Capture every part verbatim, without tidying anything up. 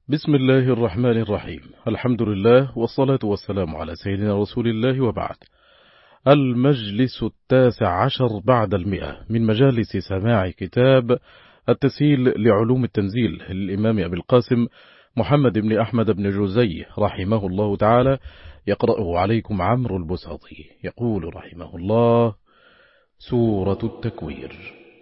بسم الله الرحمن الرحيم. الحمد لله والصلاة والسلام على سيدنا رسول الله، وبعد. المجلس التاسع عشر بعد المئة من مجالس سماع كتاب التسهيل لعلوم التنزيل للإمام أبي القاسم محمد بن أحمد بن جوزي رحمه الله تعالى، يقرأه عليكم عمرو البساطي. يقول رحمه الله: سورة التكوير.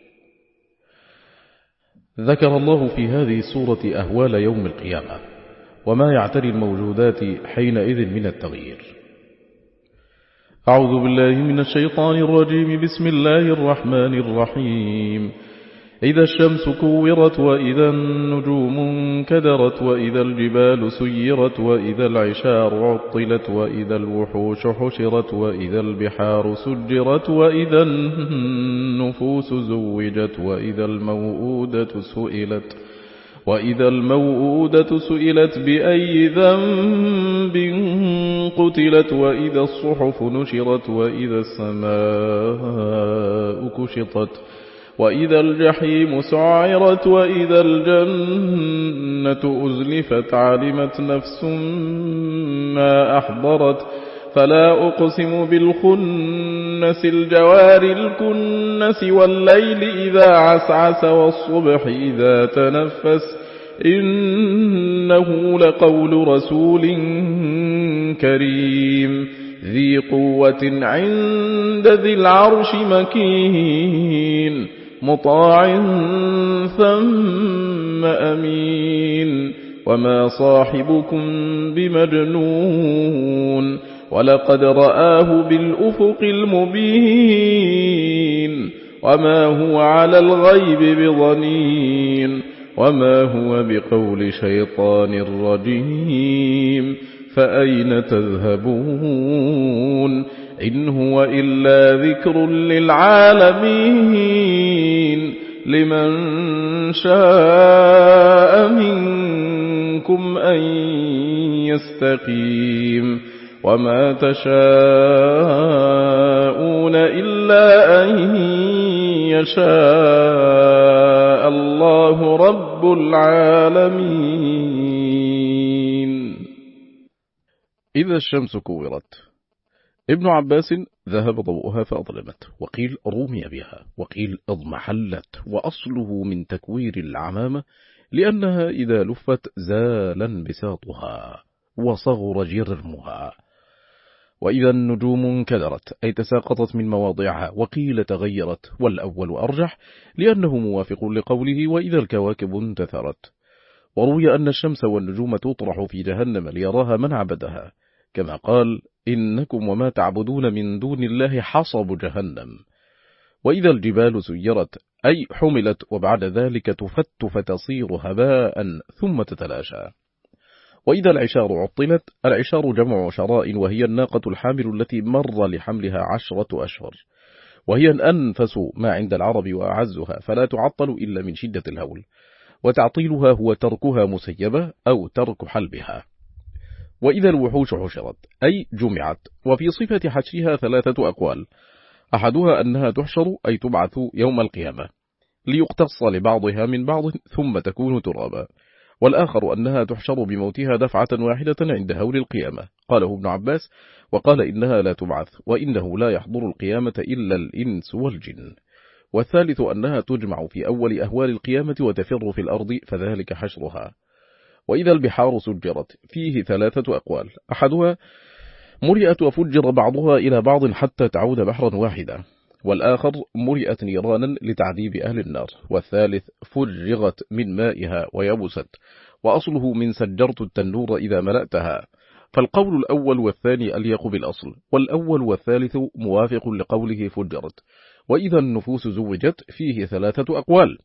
ذكر الله في هذه السورة أهوال يوم القيامة وما يعتري الموجودات حينئذ من التغيير. أعوذ بالله من الشيطان الرجيم. بسم الله الرحمن الرحيم. إذا الشمس كورت، وإذا النجوم انكدرت، وإذا الجبال سيرت، وإذا العشار عطلت، وإذا الوحوش حشرت، وإذا البحار سجرت، وإذا النفوس زوجت، وإذا الموءودة سئلت وإذا الموءودة سئلت بأي ذنب قتلت، وإذا الصحف نشرت، وإذا السماء كشطت، وإذا الجحيم سعرت، وإذا الجنة أزلفت، علمت نفس ما أحضرت. فلا أقسم بالخنس، الجوار الكنس، والليل إذا عسعس، والصبح إذا تنفس، إنه لقول رسول كريم ذي قوة عند ذي العرش مكين، مطاع ثم أمين. وما صاحبكم بمجنون، ولقد رآه بالأفق المبين. وما هو على الغيب بضنين، وما هو بقول شيطان رجيم. فأين تذهبون؟ إن هو إلا ذكر للعالمين، لمن شاء منكم أن يستقيم. وما تشاءون إلا أن يشاء الله رب العالمين. إذا الشمس كورت. ابن عباس: ذهب ضوءها فأظلمت، وقيل رمي بها، وقيل اضمحلت، وأصله من تكوير العمامة، لأنها إذا لفت زال انبساطها وصغر جرمها. وإذا النجوم انكدرت، أي تساقطت من مواضعها، وقيل تغيرت، والأول أرجح لأنه موافق لقوله وإذا الكواكب انتثرت. وروي أن الشمس والنجوم تطرح في جهنم ليراها من عبدها، كما قال: إنكم وما تعبدون من دون الله حصب جهنم. وإذا الجبال سيرت، أي حملت، وبعد ذلك تفت فتصير هباء ثم تتلاشى. وإذا العشار عطلت، العشار جمع شراء، وهي الناقة الحامل التي مر لحملها عشرة أشهر، وهي الأنفس ما عند العرب وأعزها، فلا تعطل إلا من شدة الهول. وتعطيلها هو تركها مسيبة أو ترك حلبها. وإذا الوحوش حشرت، أي جمعت، وفي صفة حشرها ثلاثة أقوال: أحدها أنها تحشر، أي تبعث يوم القيامة ليقتص لبعضها من بعض ثم تكون ترابا، والآخر أنها تحشر بموتها دفعة واحدة عند هول القيامة، قاله ابن عباس، وقال إنها لا تبعث، وإنه لا يحضر القيامة إلا الإنس والجن. والثالث أنها تجمع في أول أهوال القيامة وتفر في الأرض، فذلك حشرها. وإذا البحار سجرت، فيه ثلاثة أقوال: أحدها مرئت وفجر بعضها إلى بعض حتى تعود بحرا واحدا، والآخر مرئت نيرانا لتعذيب أهل النار، والثالث فرغت من مائها ويبست، وأصله من سجرت التنور إذا ملأتها. فالقول الأول والثاني أليق بالأصل، والأول والثالث موافق لقوله فجرت. وإذا النفوس زوجت، فيه ثلاثة أقوال: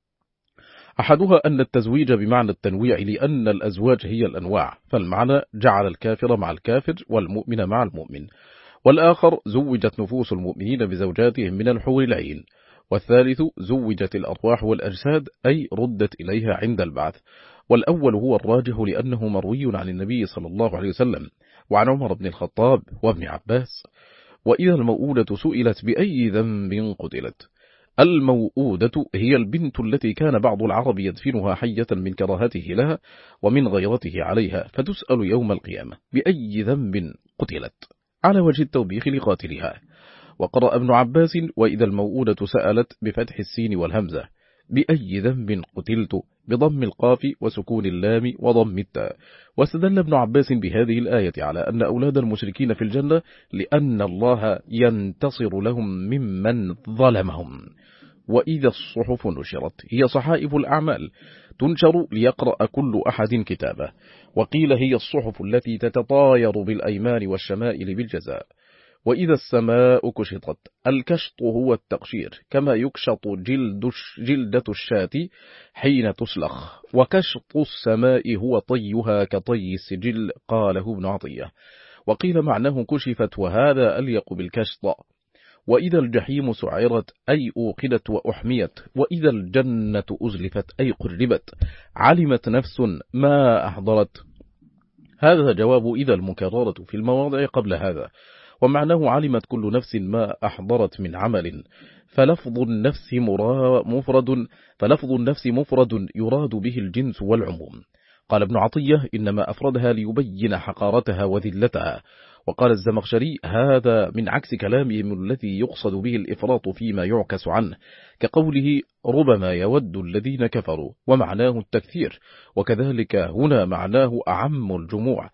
أحدها أن التزويج بمعنى التنويع، لأن الأزواج هي الأنواع، فالمعنى جعل الكافر مع الكافر والمؤمن مع المؤمن. والآخر زوجت نفوس المؤمنين بزوجاتهم من الحور العين. والثالث زوجت الأرواح والأجساد، أي ردت إليها عند البعث. والأول هو الراجح، لأنه مروي عن النبي صلى الله عليه وسلم وعن عمر بن الخطاب وابن عباس. وإذا الموءودة سئلت بأي ذنب قتلت، الموؤودة هي البنت التي كان بعض العرب يدفنها حية من كراهته لها ومن غيرته عليها، فتسأل يوم القيامة بأي ذنب قتلت، على وجه التوبيخ لقاتلها. وقرأ ابن عباس: وإذا الموؤودة سألت بفتح السين والهمزة، بأي ذنب قتلت، بضم القاف وسكون اللام وضم التاء. واستدل ابن عباس بهذه الآية على أن أولاد المشركين في الجنة لأن الله ينتصر لهم ممن ظلمهم. وإذا الصحف نشرت هي صحائف الأعمال، تنشر ليقرأ كل أحد كتابه. وقيل هي الصحف التي تتطاير بالأيمان والشمائل بالجزاء. وإذا السماء كشطت، الكشط هو التقشير، كما يكشط جلد جلدة الشاة حين تسلخ. وكشط السماء هو طيها كطي السجل، قاله ابن عطية. وقيل معناه كشفت، وهذا أليق بالكشط. وإذا الجحيم سعرت أي أوقدت وأحميت. وإذا الجنة أزلفت أي قربت. علمت نفس ما أحضرت. هذا جواب إذا المكررة في المواضع قبل هذا، ومعناه علمت كل نفس ما أحضرت من عمل. فلفظ النفس مفرد فلفظ النفس مفرد يراد به الجنس والعموم. قال ابن عطية: إنما أفردها ليبين حقارتها وذلتها. وقال الزمخشري: هذا من عكس كلامهم الذي يقصد به الإفراط فيما يعكس عنه، كقوله: ربما يود الذين كفروا، ومعناه التكثير. وكذلك هنا معناه أعم الجموع.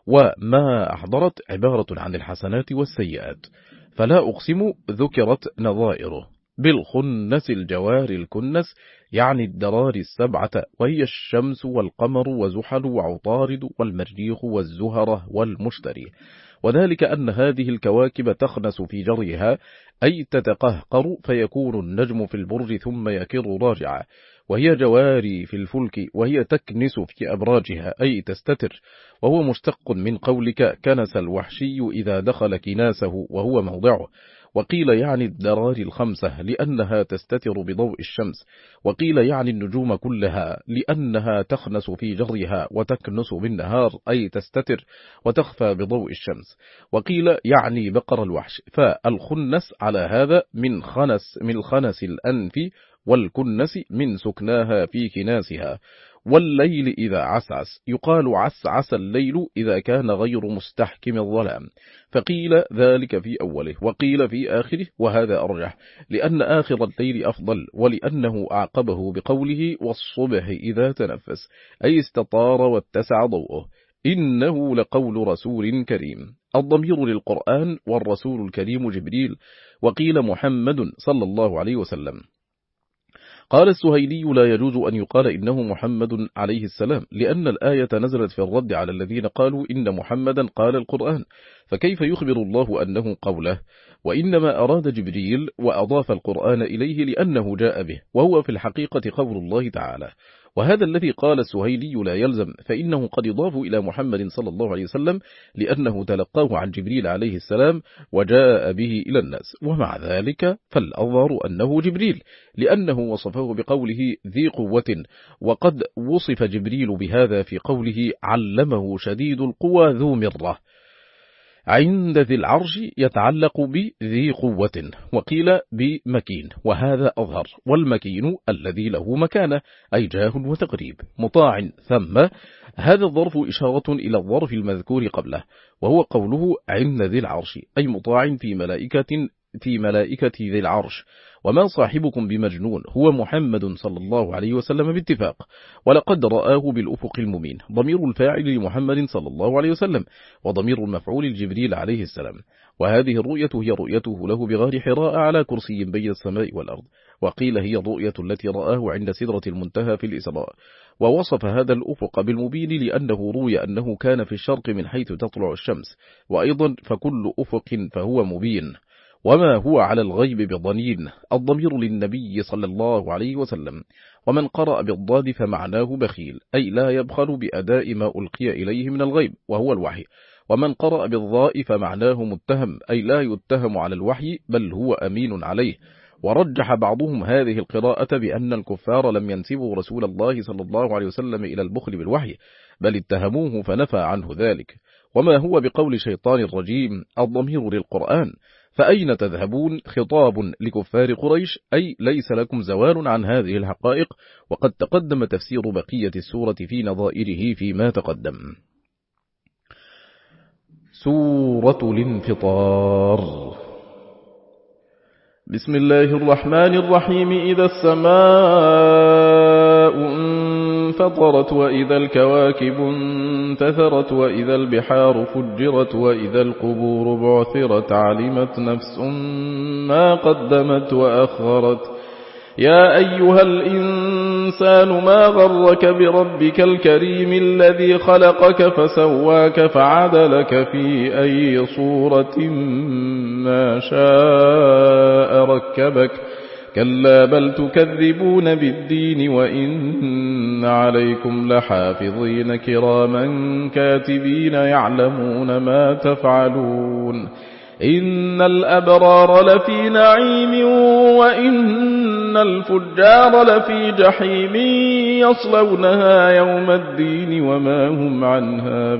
وما أحضرت عبارة عن الحسنات والسيئات. فلا أقسم ذكرت نظائره بالخنس الجوار الكنس، يعني الدرار السبعة، وهي الشمس والقمر وزحل وعطارد والمريخ والزهرة والمشتري. وذلك أن هذه الكواكب تخنس في جريها، أي تتقهقر، فيكون النجم في البرج ثم يكر راجعا. وهي جواري في الفلك، وهي تكنس في أبراجها أي تستتر، وهو مشتق من قولك كنس الوحشي إذا دخل كناسه وهو موضعه. وقيل يعني الدرار الخمسة لأنها تستتر بضوء الشمس. وقيل يعني النجوم كلها لأنها تخنس في جريها وتكنس بالنهار أي تستتر وتخفى بضوء الشمس. وقيل يعني بقر الوحش، فالخنس على هذا من خنس من خنس الأنف، والكنس من سكناها في كناسها. والليل إذا عسعس، يقال عسعس الليل إذا كان غير مستحكم الظلام، فقيل ذلك في أوله وقيل في آخره، وهذا أرجح، لأن آخر الليل أفضل، ولأنه أعقبه بقوله والصبح إذا تنفس، أي استطار واتسع ضوءه. إنه لقول رسول كريم. الضمير للقرآن، والرسول الكريم جبريل. وقيل محمد صلى الله عليه وسلم. قال السهيلي: لا يجوز أن يقال إنه محمد عليه السلام، لأن الآية نزلت في الرد على الذين قالوا إن محمدا قال القرآن، فكيف يخبر الله أنه قوله؟ وإنما أراد جبريل وأضاف القرآن إليه لأنه جاء به، وهو في الحقيقة قول الله تعالى. وهذا الذي قال السهيلي لا يلزم، فإنه قد يضاف إلى محمد صلى الله عليه وسلم لأنه تلقاه عن جبريل عليه السلام وجاء به إلى الناس، ومع ذلك فالأظهر أنه جبريل، لأنه وصفه بقوله ذي قوة، وقد وصف جبريل بهذا في قوله علمه شديد القوى ذو مرة. عند ذي العرش يتعلق بذي قوة، وقيل بمكين، وهذا أظهر. والمكين الذي له مكانة، أي جاه وتقريب، مطاع ثم. هذا الظرف إشارة إلى الظرف المذكور قبله، وهو قوله عند ذي العرش، أي مطاع في ملائكة في ملائكة ذي العرش. وما صاحبكم بمجنون، هو محمد صلى الله عليه وسلم باتفاق. ولقد رآه بالأفق المبين، ضمير الفاعل لمحمد صلى الله عليه وسلم، وضمير المفعول لجبريل عليه السلام. وهذه الرؤية هي رؤيته له بغار حراء على كرسي بين السماء والأرض. وقيل هي الرؤية التي رآه عند سدرة المنتهى في الإسراء. ووصف هذا الأفق بالمبين لأنه روي أنه كان في الشرق من حيث تطلع الشمس، وأيضا فكل أفق فهو مبين. وما هو على الغيب بضنين، الضمير للنبي صلى الله عليه وسلم. ومن قرأ بالضاد فمعناه بخيل، أي لا يبخل بأداء ما ألقي إليه من الغيب وهو الوحي. ومن قرأ بالضاء فمعناه متهم، أي لا يتهم على الوحي بل هو أمين عليه. ورجح بعضهم هذه القراءة بأن الكفار لم ينسبوا رسول الله صلى الله عليه وسلم إلى البخل بالوحي، بل اتهموه فنفى عنه ذلك. وما هو بقول شيطان الرجيم، الضمير للقرآن، فأين تذهبون؟ خطاب لكفار قريش، أي ليس لكم زوال عن هذه الحقائق، وقد تقدم تفسير بقية السورة في نظائره فيما تقدم. سورة الانفطار. بسم الله الرحمن الرحيم. إذا السماء انفطرت وإذا الكواكب انتثرت وإذا البحار فجرت وإذا القبور بعثرت علمت نفس ما قدمت وأخرت. يا أيها الإنسان ما غرك بربك الكريم الذي خلقك فسواك فعدلك في أي صورة ما شاء ركبك. كلا بل تكذبون بالدين وإن عليكم لحافظين كراما كاتبين يعلمون ما تفعلون. إن الأبرار لفي نعيم وإن الفجار لفي جحيم يصلونها يوم الدين وما هم عنها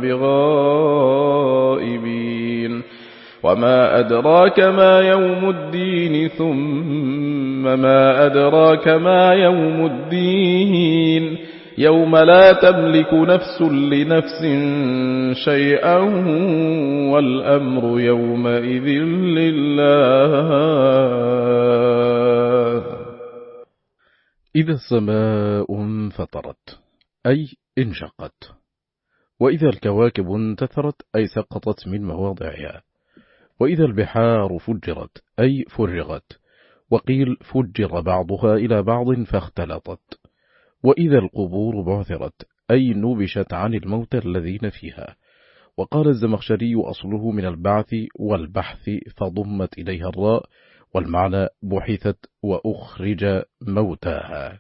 بغائبين. وما أدراك ما يوم الدين ثم ما أدراك ما يوم الدين يوم لا تملك نفس لنفس شيئا والأمر يومئذ لله. إذا السماء انفطرت أي انشقت، وإذا الكواكب انتثرت أي سقطت من مواضعها، وإذا البحار فجرت أي فرغت، وقيل فجر بعضها إلى بعض فاختلطت، وإذا القبور بعثرت أي نبشت عن الموتى الذين فيها. وقال الزمخشري أصله من البعث والبحث فضمت إليها الراء، والمعنى بحثت وأخرج موتاها.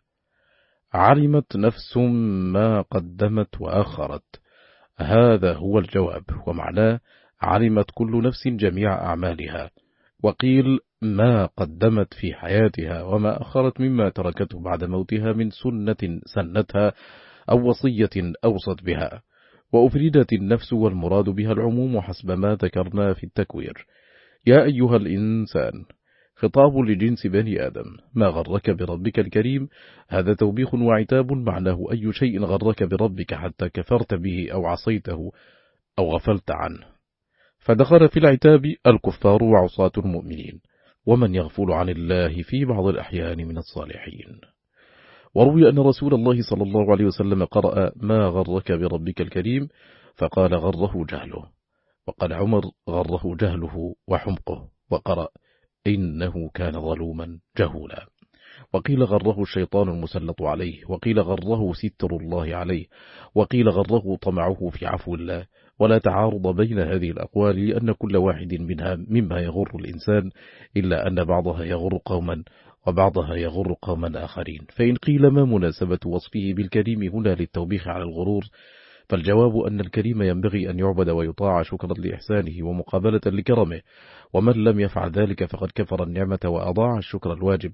علمت نفس ما قدمت وأخرت، هذا هو الجواب، ومعناه علمت كل نفس جميع أعمالها. وقيل ما قدمت في حياتها وما أخرت مما تركته بعد موتها من سنة سنتها أو وصية أوصت بها. وأفردت النفس والمراد بها العموم حسب ما ذكرنا في التكوير. يا أيها الإنسان خطاب لجنس بني آدم، ما غرك بربك الكريم، هذا توبيخ وعتاب معناه أي شيء غرك بربك حتى كفرت به أو عصيته أو غفلت عنه. فدخل في العتاب الكفار وعصاة المؤمنين ومن يغفل عن الله في بعض الأحيان من الصالحين. وروي أن رسول الله صلى الله عليه وسلم قرأ ما غرك بربك الكريم فقال غره جهله، وقال عمر غره جهله وحمقه، وقرأ إنه كان ظلوما جهولا. وقيل غره الشيطان المسلط عليه، وقيل غره ستر الله عليه، وقيل غره طمعه في عفو الله. ولا تعارض بين هذه الأقوال لأن كل واحد منها مما يغر الإنسان، إلا أن بعضها يغر قوما وبعضها يغر قوما آخرين. فإن قيل ما مناسبة وصفه بالكريم هنا للتوبيخ على الغرور، فالجواب أن الكريم ينبغي أن يعبد ويطاع شكرا لإحسانه ومقابلة لكرمه، ومن لم يفعل ذلك فقد كفر النعمة وأضاع الشكر الواجب.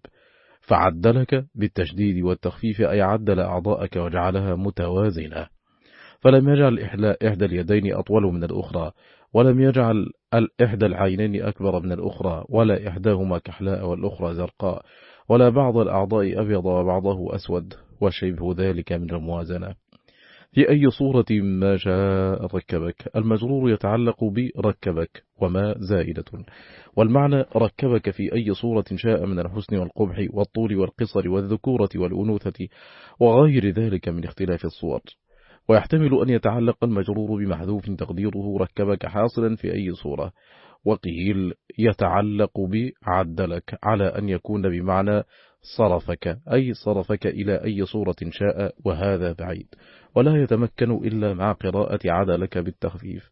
فعدلك بالتشديد والتخفيف أي عدل أعضاءك وجعلها متوازنة، فلم يجعل إحدى اليدين أطول من الأخرى، ولم يجعل إحدى العينين أكبر من الأخرى، ولا إحداهما كحلاء والأخرى زرقاء، ولا بعض الأعضاء أبيض وبعضه أسود، وشبه ذلك من الموازنة. في أي صورة ما شاء ركبك، المجرور يتعلق بركبك وما زائدة، والمعنى ركبك في أي صورة شاء من الحسن والقبح والطول والقصر والذكورة والأنوثة وغير ذلك من اختلاف الصور. ويحتمل أن يتعلق المجرور بمحذوف تقديره ركبك حاصلا في أي صورة. وقيل يتعلق بعدلك على أن يكون بمعنى صرفك، أي صرفك إلى أي صورة شاء، وهذا بعيد ولا يتمكن إلا مع قراءة عدلك بالتخفيف.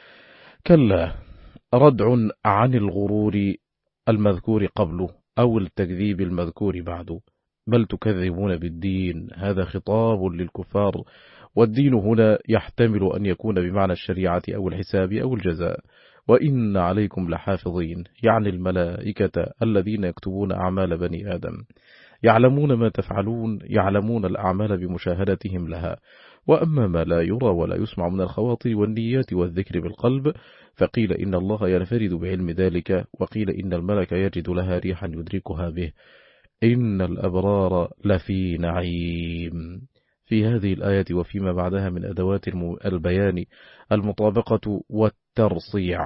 كلا ردع عن الغرور المذكور قبله أو التكذيب المذكور بعده، بل تكذبون بالدين، هذا خطاب للكفار، والدين هنا يحتمل أن يكون بمعنى الشريعة أو الحساب أو الجزاء. وإن عليكم لحافظين يعني الملائكة الذين يكتبون أعمال بني آدم. يعلمون ما تفعلون، يعلمون الأعمال بمشاهدتهم لها. وأما ما لا يرى ولا يسمع من الخواطر والنيات والذكر بالقلب فقيل إن الله ينفرد بعلم ذلك، وقيل إن الملك يجد لها ريحا يدركها به. إن الأبرار لفي نعيم. في هذه الآية وفيما بعدها من أدوات البيان المطابقة والترصيع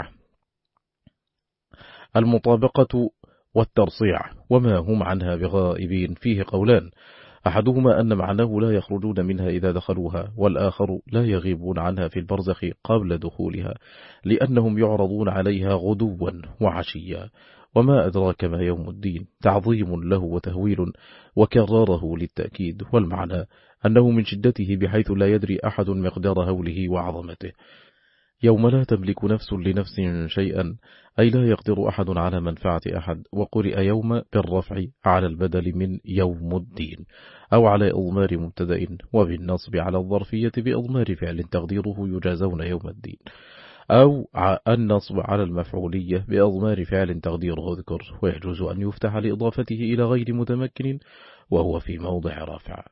المطابقة والترصيع وما هم عنها بغائبين. فيه قولان، أحدهما أن معناه لا يخرجون منها إذا دخلوها، والآخر لا يغيبون عنها في البرزخ قبل دخولها، لأنهم يعرضون عليها غدوا وعشيا. وما أدراك ما يوم الدين، تعظيم له وتهويل، وكرره للتأكيد. والمعنى أنه من شدته بحيث لا يدري أحد مقدار هوله وعظمته. يوم لا تملك نفس لنفس شيئا، أي لا يقدر أحد على منفعة أحد. وقرئ يوم بالرفع على البدل من يوم الدين، أو على إضمار مبتدأ، وبالنصب على الظرفية بإضمار فعل تقديره يجازون يوم الدين، أو النصب على المفعولية بإضمار فعل تقديره اذكر. ويجوز أن يفتح لإضافته إلى غير متمكن وهو في موضع رفع.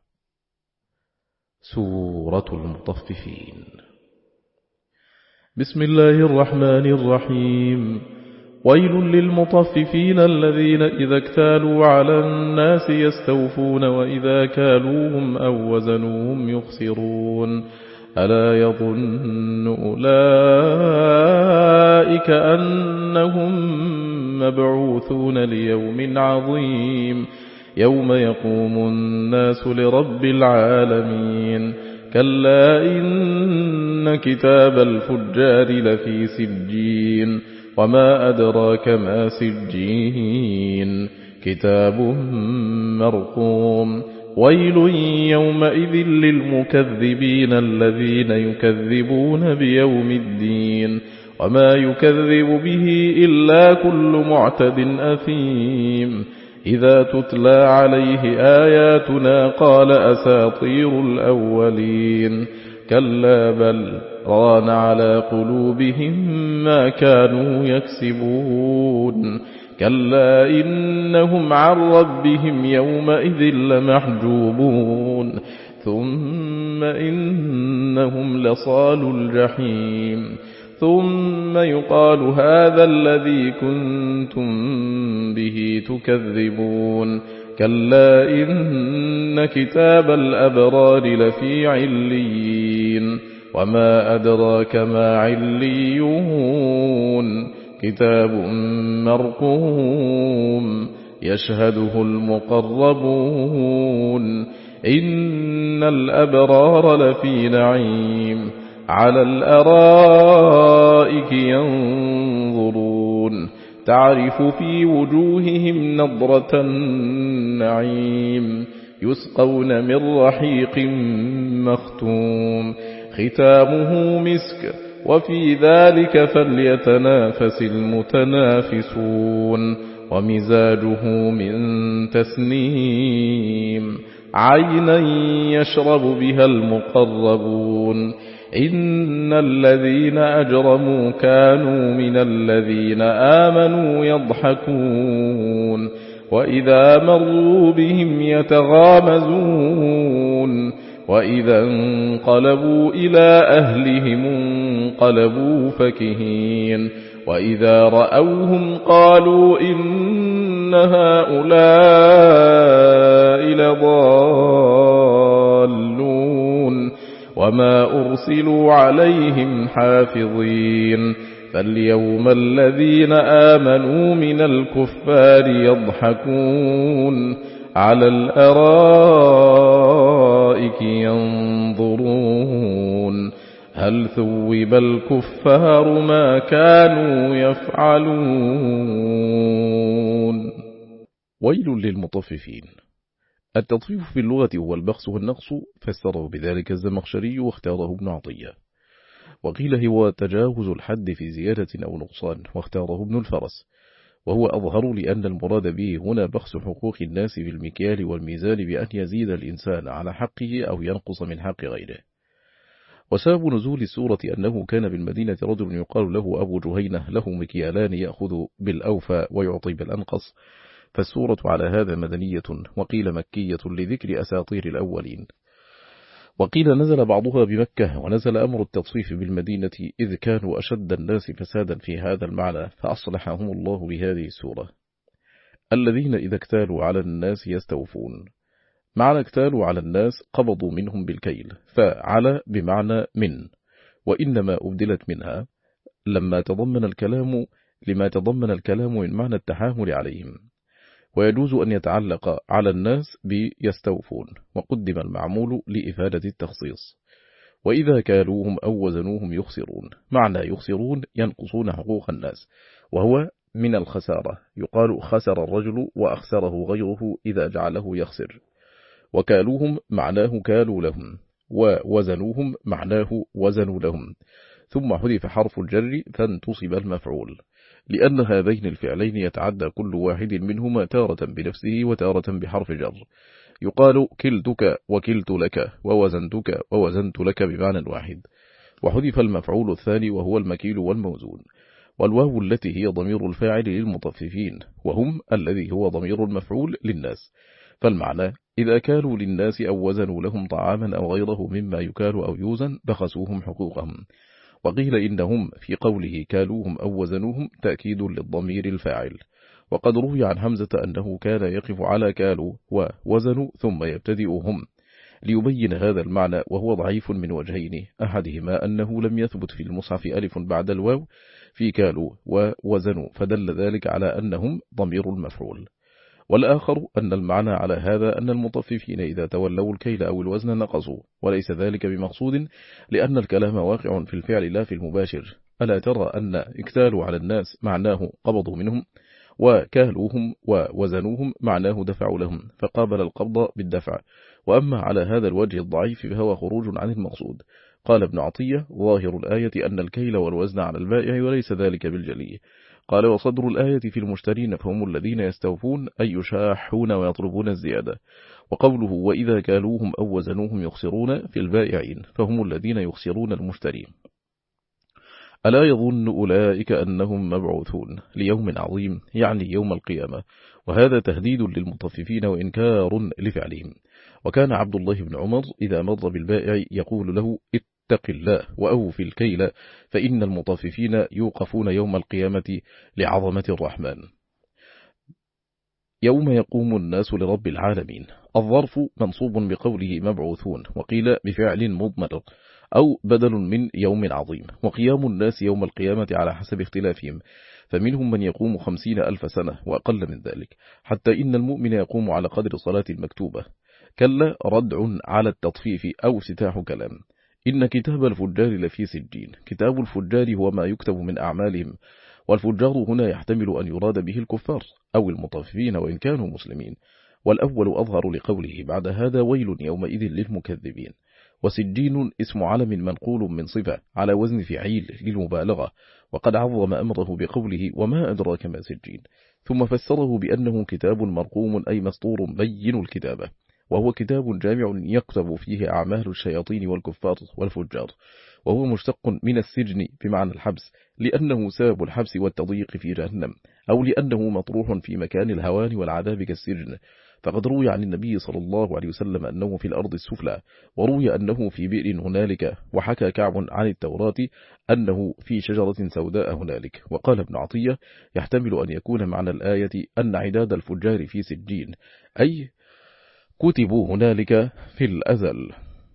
سورة المطففين. بسم الله الرحمن الرحيم. ويل للمطففين الذين إذا اكتالوا على الناس يستوفون وإذا كالوهم أو وزنوهم يخسرون. ألا يظن أولئك أنهم مبعوثون ليوم عظيم يوم يقوم الناس لرب العالمين. كلا إن كتاب الفجار لفي سجين وما أدراك ما سجين كتاب مرقوم. ويل يومئذ للمكذبين الذين يكذبون بيوم الدين وما يكذب به إلا كل معتد أثيم. إذا تتلى عليه آياتنا قال أساطير الأولين. كلا بل ران على قلوبهم ما كانوا يكسبون. كلا إنهم عن ربهم يومئذ لمحجوبون. ثم إنهم لصالوا الجحيم. ثم يقال هذا الذي كنتم به تكذبون. كلا إن كتاب الأبرار لفي عليين وما أدراك ما عليون كتاب مرقوم يشهده المقربون. إن الأبرار لفي نعيم على الأرائك ينظرون تعرف في وجوههم نضرة النعيم يسقون من رحيق مختوم ختامه مسك وفي ذلك فليتنافس المتنافسون. ومزاجه من تسنيم عينا يشرب بها المقربون. إن الذين أجرموا كانوا من الذين آمنوا يضحكون وإذا مروا بهم يتغامزون وإذا انقلبوا إلى أهلهم انقلبوا فكهين وإذا رأوهم قالوا إن هؤلاء لضالون وما أرسلوا عليهم حافظين. فاليوم الذين آمنوا من الكفار يضحكون على الأرائك ينظرون هل ثوب الكفار ما كانوا يفعلون. ويل للمطففين. التطفيف في اللغة هو البخس والنقص، فسره بذلك الزمخشري واختاره ابن عطية. وقيل هو تجاوز الحد في زيادة أو نقصان، واختاره ابن الفرس، وهو أظهر لأن المراد به هنا بخس حقوق الناس بالمكيال والميزان بأن يزيد الإنسان على حقه أو ينقص من حق غيره. وسبب نزول السورة أنه كان بالمدينة رجل يقال له أبو جهينة له مكيالان يأخذ بالأوفى ويعطي بالأنقص، فالسورة على هذا مدنية، وقيل مكية لذكر أساطير الأولين، وقيل نزل بعضها بمكة، ونزل أمر التطفيف بالمدينة إذ كانوا أشد الناس فسادا في هذا المعنى فأصلحهم الله بهذه السورة. الذين إذا اكتالوا على الناس يستوفون. معنى اكتالوا على الناس قبضوا منهم بالكيل، فعلى بمعنى من، وإنما أبدلت منها لما تضمن الكلام لما تضمن الكلام من معنى التحامل عليهم، ويجوز أن يتعلق على الناس بيستوفون، وقدم المعمول لإفادة التخصيص. وإذا كالوهم أو وزنوهم يخسرون. معنى يخسرون ينقصون حقوق الناس، وهو من الخسارة، يقال خسر الرجل وأخسره غيره إذا جعله يخسر. وكالوهم معناه كالوا لهم، ووزنوهم معناه وزنوا لهم، ثم حذف حرف الجر فانتصب المفعول، لأن هذين الفعلين يتعدى كل واحد منهما تارة بنفسه وتارة بحرف جر. يقال كلتك وكلت لك، ووزنتك ووزنت لك بمعنى واحد. وحذف المفعول الثاني وهو المكيل والموزون. والواو التي هي ضمير الفاعل للمطففين، وهم الذي هو ضمير المفعول للناس. فالمعنى إذا كانوا للناس أو وزنوا لهم طعاما أو غيره مما يكال أو يوزن بخسوهم حقوقهم. وقيل إنهم في قوله كالوهم أو وزنوهم تأكيد للضمير الفاعل. وقد روي عن حمزة أنه كان يقف على كالوا ووزنوا ثم يبتدئهم ليبين هذا المعنى، وهو ضعيف من وجهين، أحدهما أنه لم يثبت في المصحف ألف بعد الواو في كالوا ووزنوا، فدل ذلك على أنهم ضمير المفعول. والآخر أن المعنى على هذا أن المطففين إذا تولوا الكيل أو الوزن نقصوا، وليس ذلك بمقصود، لأن الكلام واقع في الفعل لا في المباشر. ألا ترى أن اكتالوا على الناس معناه قبضوا منهم، وكالوهم ووزنوهم معناه دفعوا لهم، فقابل القبض بالدفع. وأما على هذا الوجه الضعيف فهو خروج عن المقصود. قال ابن عطية ظاهر الآية أن الكيل والوزن على البائع، وليس ذلك بالجلي. قال وصدر الآية في المشترين فهم الذين يستوفون أي يشاحون ويطلبون الزيادة. وقوله وإذا كالوهم أو وزنوهم يخسرون في البائعين فهم الذين يخسرون المشترين. ألا يظن أولئك أنهم مبعوثون ليوم عظيم، يعني يوم القيامة، وهذا تهديد للمطففين وإنكار لفعلهم. وكان عبد الله بن عمر إذا مر بالبائع يقول له اتق الله وأوفي الكيل، فإن المطففين يوقفون يوم القيامة لعظمة الرحمن. يوم يقوم الناس لرب العالمين. الظرف منصوب بقوله مبعوثون، وقيل بفعل مضمر أو بدل من يوم عظيم. وقيام الناس يوم القيامة على حسب اختلافهم، فمنهم من يقوم خمسين ألف سنة وأقل من ذلك، حتى إن المؤمن يقوم على قدر صلاة المكتوبة. كلا ردع على التطفيف أو افتتاح كلام. إن كتاب الفجار لفي سجين. كتاب الفجار هو ما يكتب من أعمالهم، والفجار هنا يحتمل أن يراد به الكفار أو المطففين وإن كانوا مسلمين، والأول أظهر لقوله بعد هذا ويل يومئذ للمكذبين. وسجين اسم علم منقول من صفة على وزن فعيل للمبالغة، وقد عظم أمره بقوله وما أدراك ما سجين، ثم فسره بأنه كتاب مرقوم أي مسطور بين الكتابة، وهو كتاب جامع يكتب فيه أعمال الشياطين والكفار والفجار، وهو مشتق من السجن بمعنى الحبس، لأنه سبب الحبس والتضييق في جهنم، أو لأنه مطروح في مكان الهوان والعذاب كالسجن. فقد روي عن النبي صلى الله عليه وسلم أنه في الأرض السفلى، وروي أنه في بئر هنالك، وحكى كعب عن التوراة أنه في شجرة سوداء هنالك. وقال ابن عطية يحتمل أن يكون معنى الآية أن عداد الفجار في سجين، أي كتبوا هنالك في الأزل.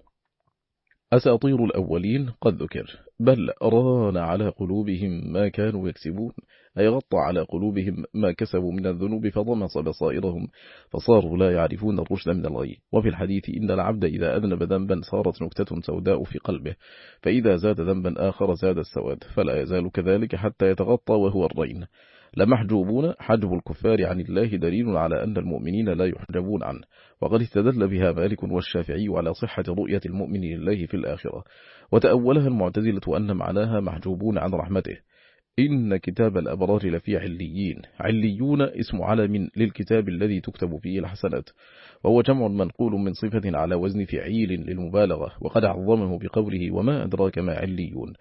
أساطير الأولين قد ذكر، بل ران على قلوبهم ما كانوا يكسبون، أي غطى على قلوبهم ما كسبوا من الذنوب فضمس بصائرهم فصاروا لا يعرفون الرشد من الغي. وفي الحديث إن العبد إذا أذنب ذنبا صارت نكتة سوداء في قلبه، فإذا زاد ذنبا آخر زاد السواد، فلا يزال كذلك حتى يتغطى وهو الرين. لمحجوبون. حجب الكفار عن الله دليل على أن المؤمنين لا يحجبون عنه، وقد استدل بها مالك والشافعي على صحة رؤية المؤمن لله في الآخرة. وتأولها المعتزلة أن معناها محجوبون عن رحمته. إن كتاب الأبرار لفي عليين. عليون اسم علم للكتاب الذي تكتب فيه الحسنات، وهو جمع منقول من صفة على وزن فعيل للمبالغة، وقد عظمه بقوله وما أدراك ما عليون.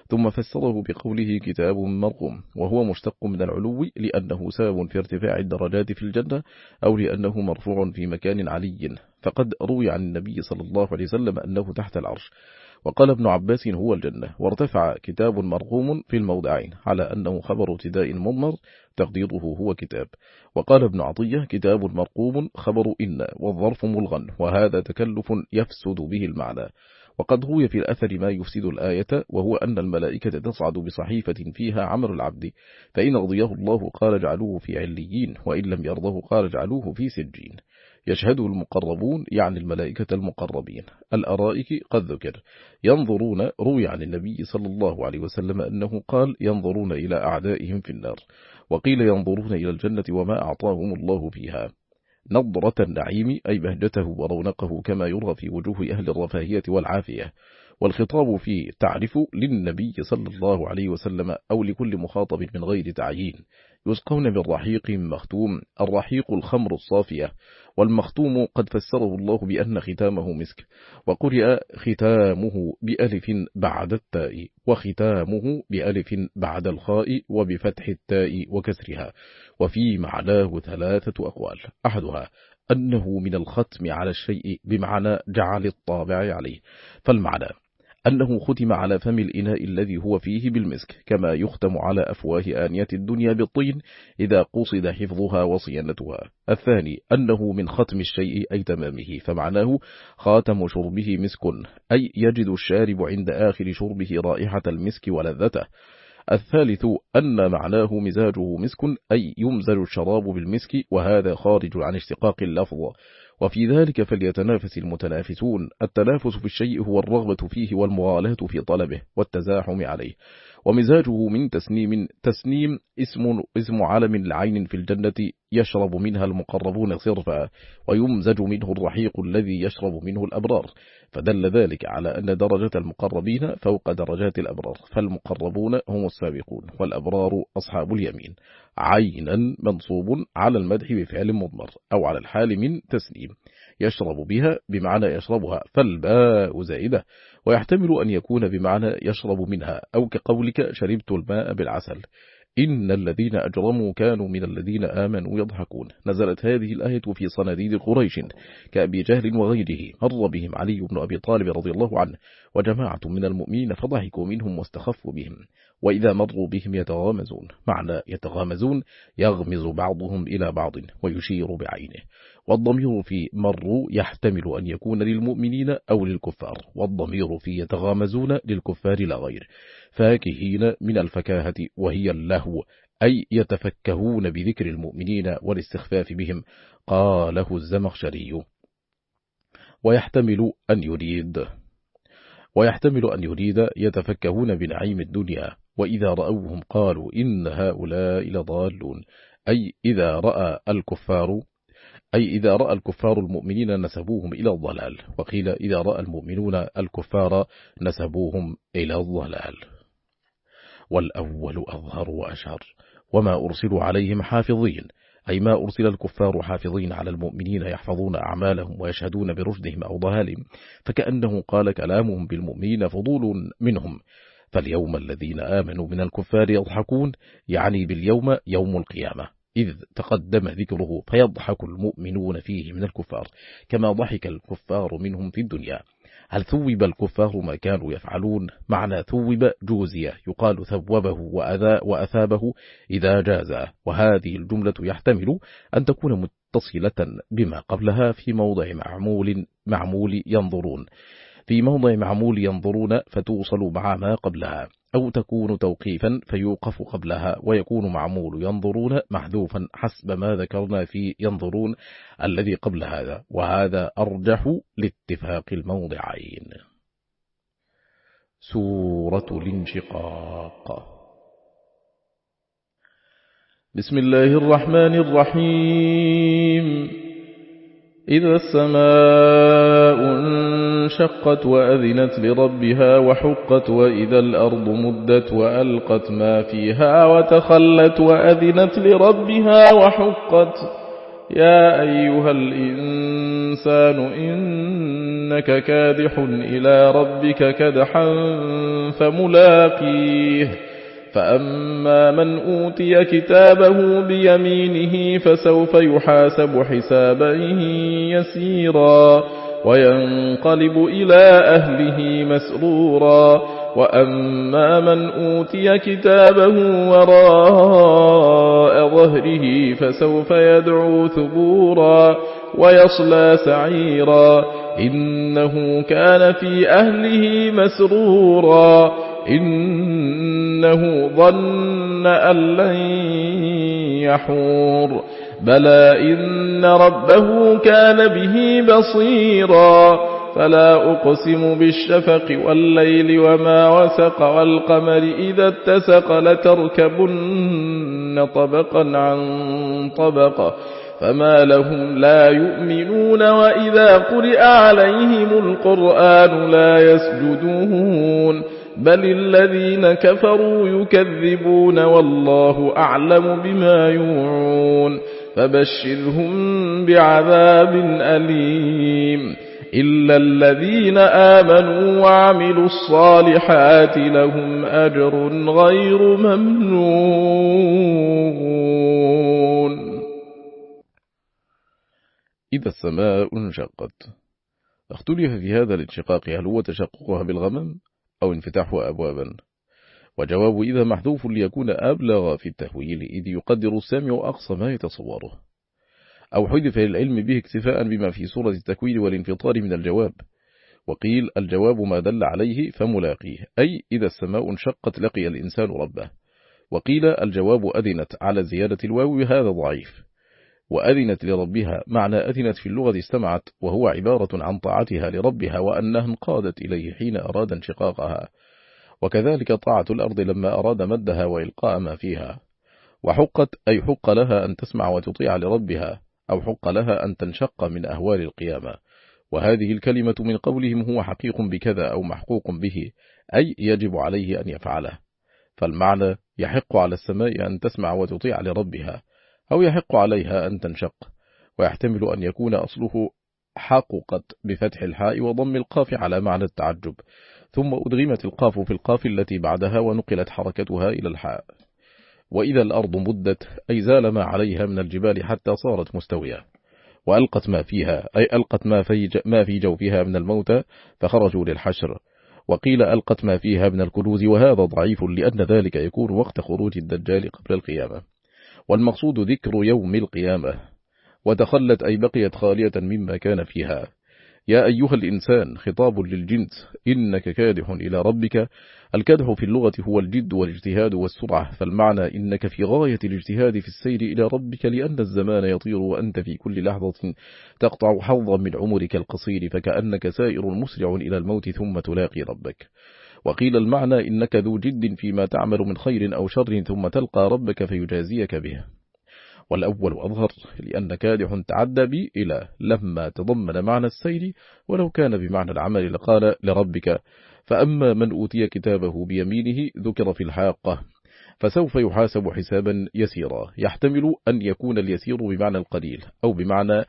ثم فسره بقوله كتاب مرقوم، وهو مشتق من العلو لأنه سبب في ارتفاع الدرجات في الجنة، أو لأنه مرفوع في مكان علي، فقد روي عن النبي صلى الله عليه وسلم أنه تحت العرش. وقال ابن عباس هو الجنة، وارتفع كتاب مرقوم في الموضعين على أنه خبر ابتداء مضمر تقديره هو كتاب. وقال ابن عطية كتاب مرقوم خبر إن، والظرف ملغن، وهذا تكلف يفسد به المعنى. وقد روي في الأثر ما يفسد الآية، وهو أن الملائكة تصعد بصحيفة فيها عمل العبد، فإن رضيه الله قال اجعلوه في عليين، وإن لم يرضه قال اجعلوه في سجين. يشهده المقربون يعني الملائكة المقربين. الأرائك قد ذكر. ينظرون روي عن النبي صلى الله عليه وسلم أنه قال ينظرون إلى أعدائهم في النار، وقيل ينظرون إلى الجنة وما أعطاهم الله فيها. نظرة النعيم أي بهجته ورونقه كما يرى في وجوه أهل الرفاهية والعافية. والخطاب فيه تعرف للنبي صلى الله عليه وسلم أو لكل مخاطب من غير تعيين. يسقون من رحيق مختوم، الرحيق الخمر الصافية، والمختوم قد فسره الله بأن ختامه مسك، وقرئ ختامه بألف بعد التاء، وختامه بألف بعد الخاء وبفتح التاء وكسرها، وفي معناه ثلاثة أقوال. أحدها أنه من الختم على الشيء بمعنى جعل الطابع عليه، فالمعنى أنه ختم على فم الإناء الذي هو فيه بالمسك، كما يختم على أفواه آنية الدنيا بالطين إذا قصد حفظها وصيانتها. الثاني أنه من ختم الشيء أي تمامه، فمعناه خاتم شربه مسك، أي يجد الشارب عند آخر شربه رائحة المسك ولذته. الثالث أن معناه مزاجه مسك، أي يمزج الشراب بالمسك، وهذا خارج عن اشتقاق اللفظ. وفي ذلك فليتنافس المتنافسون. التنافس في الشيء هو الرغبة فيه والمغالاة في طلبه والتزاحم عليه. ومزاجه من تسنيم، تسنيم اسم, اسم علم العين في الجنة يشرب منها المقربون صرفا، ويمزج منه الرحيق الذي يشرب منه الأبرار، فدل ذلك على أن درجة المقربين فوق درجات الأبرار، فالمقربون هم السابقون والأبرار أصحاب اليمين. عينا منصوب على المدح بفعل مضمر أو على الحال من تسنيم، يشرب بها بمعنى يشربها، فالباء زائدة، ويحتمل أن يكون بمعنى يشرب منها، أو كقولك شربت الماء بالعسل. إن الذين أجرموا كانوا من الذين آمنوا يضحكون. نزلت هذه الآية في صناديد قريش كأبي جهل وغيره، مر بهم علي بن أبي طالب رضي الله عنه وجماعة من المؤمنين فضحكوا منهم واستخفوا بهم، وإذا مروا بهم يتغامزون. معنى يتغامزون يغمز بعضهم إلى بعض ويشير بعينه. والضمير في مروا يحتمل أن يكون للمؤمنين أو للكفار، والضمير في يتغامزون للكفار لا غير. فاكهين من الفكاهة وهي اللهو، أي يتفكهون بذكر المؤمنين والاستخفاف بهم. قاله الزمخشري. ويحتمل أن يريد ويحتمل أن يريد يتفكهون بنعيم الدنيا، وإذا رأوهم قالوا إن هؤلاء لضالون، أي إذا رأى الكفار أي إذا رأى الكفار المؤمنين نسبوهم إلى الضلال، وقيل إذا رأى المؤمنون الكفار نسبوهم إلى الضلال. والأول أظهر وأشهر. وما أرسلوا عليهم حافظين، أي ما أرسل الكفار حافظين على المؤمنين يحفظون أعمالهم ويشهدون برشدهم أو ضلالهم، فكأنه قال كلامهم بالمؤمنين فضول منهم. فاليوم الذين آمنوا من الكفار يضحكون، يعني باليوم يوم القيامة، إذ تقدم ذكره، فيضحك المؤمنون فيه من الكفار كما ضحك الكفار منهم في الدنيا. هل ثوب الكفار ما كانوا يفعلون؟ معنى ثوب جوزية، يقال ثوبه وأذى وأثابه إذا جازا، وهذه الجملة يحتمل أن تكون متصلة بما قبلها في موضع معمول معمول ينظرون في موضع معمول ينظرون فتوصل مع ما قبلها، أو تكون توقيفا فيوقف قبلها، ويكون معمول ينظرون محذوفا حسب ما ذكرنا في ينظرون الذي قبل هذا، وهذا أرجح لاتفاق الموضعين. سورة الانشقاق. بسم الله الرحمن الرحيم. إذا السماء انشقت وأذنت لربها وحقت، وإذا الأرض مدت وألقت ما فيها وتخلت وأذنت لربها وحقت. يا أيها الإنسان الإنسان إنك كادح إلى ربك كدحا فملاقيه فأما من أوتي كتابه بيمينه فسوف يحاسب حسابا يسيرا وينقلب إلى أهله مسرورا وأما من أوتي كتابه وراء ظهره فسوف يدعو ثبورا ويصلى سعيرا إنه كان في أهله مسرورا إنه ظن أن لن يحور بلى إن ربه كان به بصيرا فلا أقسم بالشفق والليل وما وسق والقمر إذا اتسق لتركبن طبقا عن طبق فما لهم لا يؤمنون وإذا قرئ عليهم القرآن لا يسجدون بل الذين كفروا يكذبون والله أعلم بما يوعون فبشرهم بعذاب أليم إلا الذين آمنوا وعملوا الصالحات لهم أجر غير ممنون. إذا السماء انشقت. اختلف في هذا الانشقاق هل هو تشققها بالغمم أو انفتاحها أبوابا، وجواب إذا محذوف ليكون أبلغ في التهويل إذ يقدر السامع أقصى ما يتصوره، أو حذف للعلم به اكتفاء بما في صورة التكوين والانفطار من الجواب. وقيل الجواب ما دل عليه فملاقيه، أي إذا السماء انشقت لقي الإنسان ربه. وقيل الجواب أذنت على زيادة الواو هذا ضعيف، وأذنت لربها معنى أذنت في اللغة استمعت، وهو عبارة عن طاعتها لربها وأنها انقادت إليه حين أراد انشقاقها، وكذلك طاعة الأرض لما أراد مدها وإلقاء ما فيها. وحقت أي حق لها أن تسمع وتطيع لربها، أو حق لها أن تنشق من أهوال القيامة. وهذه الكلمة من قولهم هو حقيق بكذا أو محقوق به، أي يجب عليه أن يفعله. فالمعنى يحق على السماء أن تسمع وتطيع لربها، أو يحق عليها أن تنشق. ويحتمل أن يكون أصله حققت بفتح الحاء وضم القاف على معنى التعجب، ثم أدغمت القاف في القاف التي بعدها ونقلت حركتها إلى الحاء. وإذا الأرض مدت أي زال ما عليها من الجبال حتى صارت مستوية، وألقت ما فيها أي ألقت ما في, ما في جوفها من الموتى فخرجوا للحشر. وقيل ألقت ما فيها من الكنوز، وهذا ضعيف لأن ذلك يكون وقت خروج الدجال قبل القيامة، والمقصود ذكر يوم القيامة. وتخلت أي بقيت خالية مما كان فيها. يا أيها الإنسان خطاب للجنس إنك كادح إلى ربك. الكدح في اللغة هو الجد والاجتهاد والسرعة، فالمعنى إنك في غاية الاجتهاد في السير إلى ربك، لأن الزمان يطير وأنت في كل لحظة تقطع حظا من عمرك القصير، فكأنك سائر مسرع إلى الموت ثم تلاقي ربك. وقيل المعنى إنك ذو جد فيما تعمل من خير أو شر ثم تلقى ربك فيجازيك به. والأول أظهر لأن كادح تعدى بي إلى لما تضمن معنى السير، ولو كان بمعنى العمل لقال لربك. فأما من أوتي كتابه بيمينه ذكر في الحاقة، فسوف يحاسب حسابا يسيرا، يحتمل أن يكون اليسير بمعنى القليل أو بمعنى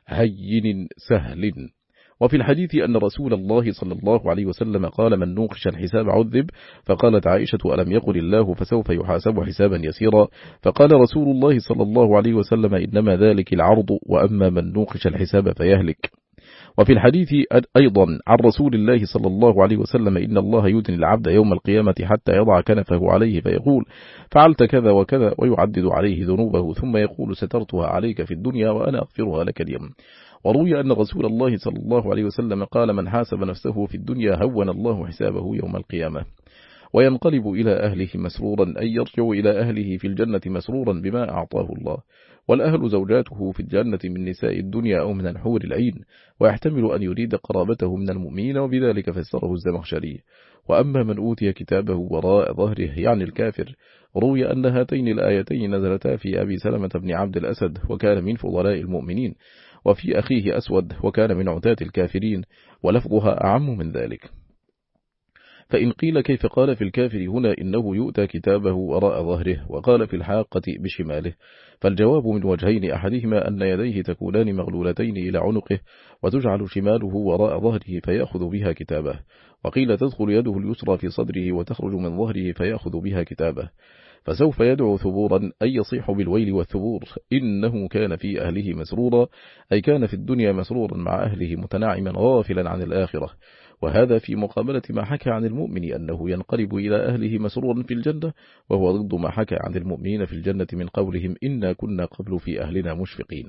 هين سهل. وفي الحديث أن رسول الله صلى الله عليه وسلم قال من نوقش الحساب عذب، فقالت عائشة ألم يقل الله فسوف يحاسب حسابا يسيرا، فقال رسول الله صلى الله عليه وسلم إنما ذلك العرض، وأما من نوقش الحساب فيهلك. وفي الحديث أيضا عن رسول الله صلى الله عليه وسلم إن الله يدني العبد يوم القيامة حتى يضع كنفه عليه فيقول فعلت كذا وكذا، ويعدد عليه ذنوبه ثم يقول سترتها عليك في الدنيا وأنا أغفرها لك اليوم. وروي أن رسول الله صلى الله عليه وسلم قال من حاسب نفسه في الدنيا هون الله حسابه يوم القيامة، وينقلب إلى أهله مسرورا أي يرجع إلى أهله في الجنة مسرورا بما أعطاه الله. والأهل زوجاته في الجنة من نساء الدنيا أو من الحور العين، ويحتمل أن يريد قرابته من المؤمنين، وبذلك فسره الزمخشري. وأما من أوتي كتابه وراء ظهره يعني الكافر، روي أن هاتين الآيتين نزلتا في أبي سلمة بن عبد الأسد وكان من فضلاء المؤمنين، وفي أخيه أسود وكان من عتاة الكافرين، ولفظها أعم من ذلك. فإن قيل كيف قال في الكافر هنا إنه يؤتى كتابه وراء ظهره وقال في الحاقة بشماله؟ فالجواب من وجهين، أحدهما أن يديه تكونان مغلولتين إلى عنقه وتجعل شماله وراء ظهره فيأخذ بها كتابه، وقيل تدخل يده اليسرى في صدره وتخرج من ظهره فيأخذ بها كتابه. فسوف يدعو ثبورا أي يصيح بالويل والثبور، إنه كان في أهله مسرورا، أي كان في الدنيا مسرورا مع أهله متناعما غافلا عن الآخرة. وهذا في مقابلة ما حكى عن المؤمن أنه ينقلب إلى أهله مسرورا في الجنة، وهو ضد ما حكى عن المؤمنين في الجنة من قولهم إنا كنا قبل في أهلنا مشفقين.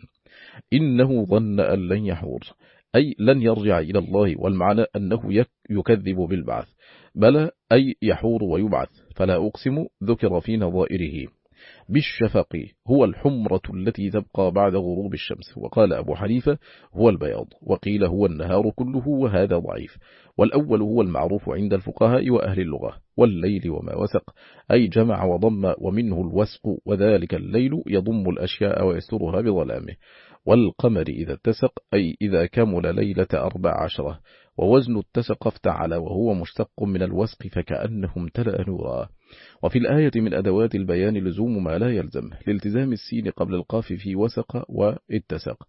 إنه ظن أن لن يحور، أي لن يرجع إلى الله، والمعنى أنه يكذب بالبعث، بل أي يحور ويبعث. فلا أقسم ذكر في نظائره. بالشفق هو الحمرة التي تبقى بعد غروب الشمس، وقال أبو حنيفة هو البياض، وقيل هو النهار كله، وهذا ضعيف. والأول هو المعروف عند الفقهاء وأهل اللغة. والليل وما وثق أي جمع وضم، ومنه الوسق، وذلك الليل يضم الأشياء ويسترها بظلامه. والقمر إذا اتسق أي إذا كمل ليلة أربع عشرة. ووزن اتسق افتعل، وهو مشتق من الوسق فكأنه امتلأ نورا. وفي الآية من أدوات البيان لزوم ما لا يلزم، لالتزام السين قبل القاف في وسق واتسق.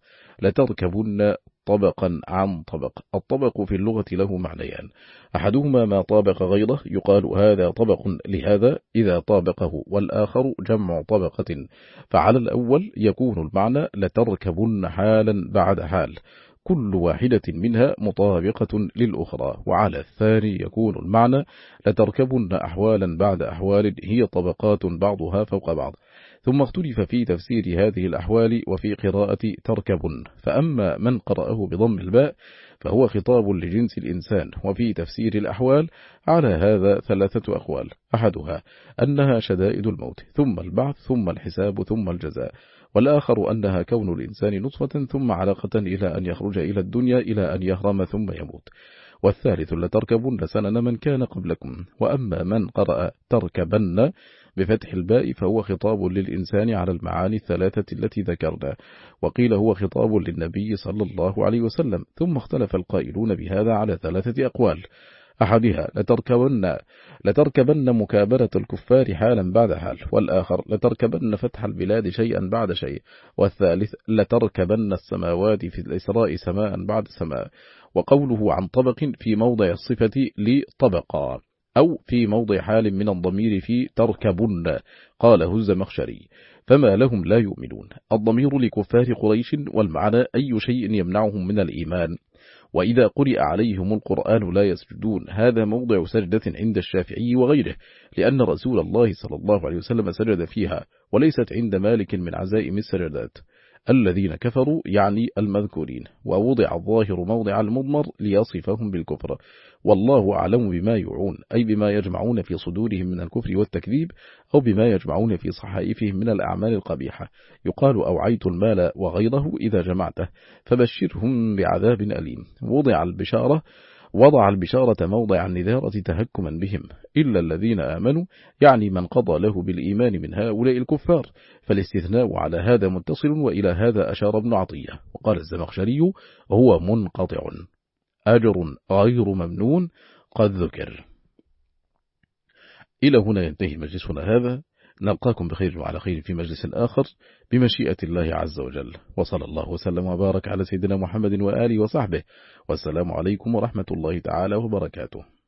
لتركبن طبقا عن طبق. الطبق في اللغة له معنيان، أحدهما ما طابق غيره، يقال هذا طبق لهذا إذا طابقه، والآخر جمع طبقة. فعلى الأول يكون المعنى لتركبن حالا بعد حال، كل واحدة منها مطابقة للأخرى. وعلى الثاني يكون المعنى لتركبن أحوالا بعد أحوال، هي طبقات بعضها فوق بعض. ثم اختلف في تفسير هذه الأحوال وفي قراءة تركبن، فأما من قرأه بضم الباء فهو خطاب لجنس الإنسان. وفي تفسير الأحوال على هذا ثلاثة أقوال، أحدها أنها شدائد الموت، ثم البعث، ثم الحساب، ثم الجزاء. والآخر أنها كون الإنسان نطفة ثم علقة إلى أن يخرج إلى الدنيا إلى أن يهرم ثم يموت. والثالث لتركبن سنن من كان قبلكم. وأما من قرأ تركبن بفتح الباء فهو خطاب للإنسان على المعاني الثلاثة التي ذكرنا، وقيل هو خطاب للنبي صلى الله عليه وسلم. ثم اختلف القائلون بهذا على ثلاثة أقوال، أحدها لتركبن لتركبن مكابرة الكفار حالا بعد حال، والآخر لتركبن فتح البلاد شيئا بعد شيء، والثالث لتركبن السماوات في الإسراء سماء بعد سماء. وقوله عن طبق في موضع الصفة لطبقا، أو في موضع حال من الضمير في تركبن، قاله الزمخشري. فما لهم لا يؤمنون، الضمير لكفار قريش، والمعنى أي شيء يمنعهم من الإيمان. وإذا قرئ عليهم القرآن لا يسجدون، هذا موضع سجدة عند الشافعي وغيره، لأن رسول الله صلى الله عليه وسلم سجد فيها، وليست عند مالك من عزائم السجدات. الذين كفروا يعني المذكورين، ووضع الظاهر موضع المضمر ليصفهم بالكفر. والله أعلم بما يوعون، أي بما يجمعون في صدورهم من الكفر والتكذيب، أو بما يجمعون في صحائفهم من الأعمال القبيحة. يقال أوعيت المال وغيره إذا جمعته، فبشرهم بعذاب أليم. وضع البشارة وضع البشارة موضع النذارة تهكما بهم، إلا الذين آمنوا، يعني من قضى له بالإيمان من هؤلاء الكفار. فالاستثناء على هذا متصل، وإلى هذا أشار ابن عطية. وقال الزمخشري هو منقطع، أجر غير ممنون قد ذكر. إلى هنا ينتهي مجلسنا هذا، نلقاكم بخير وعلى خير في مجلس آخر بمشيئة الله عز وجل. وصلى الله وسلم وبارك على سيدنا محمد وآله وصحبه، والسلام عليكم ورحمة الله تعالى وبركاته.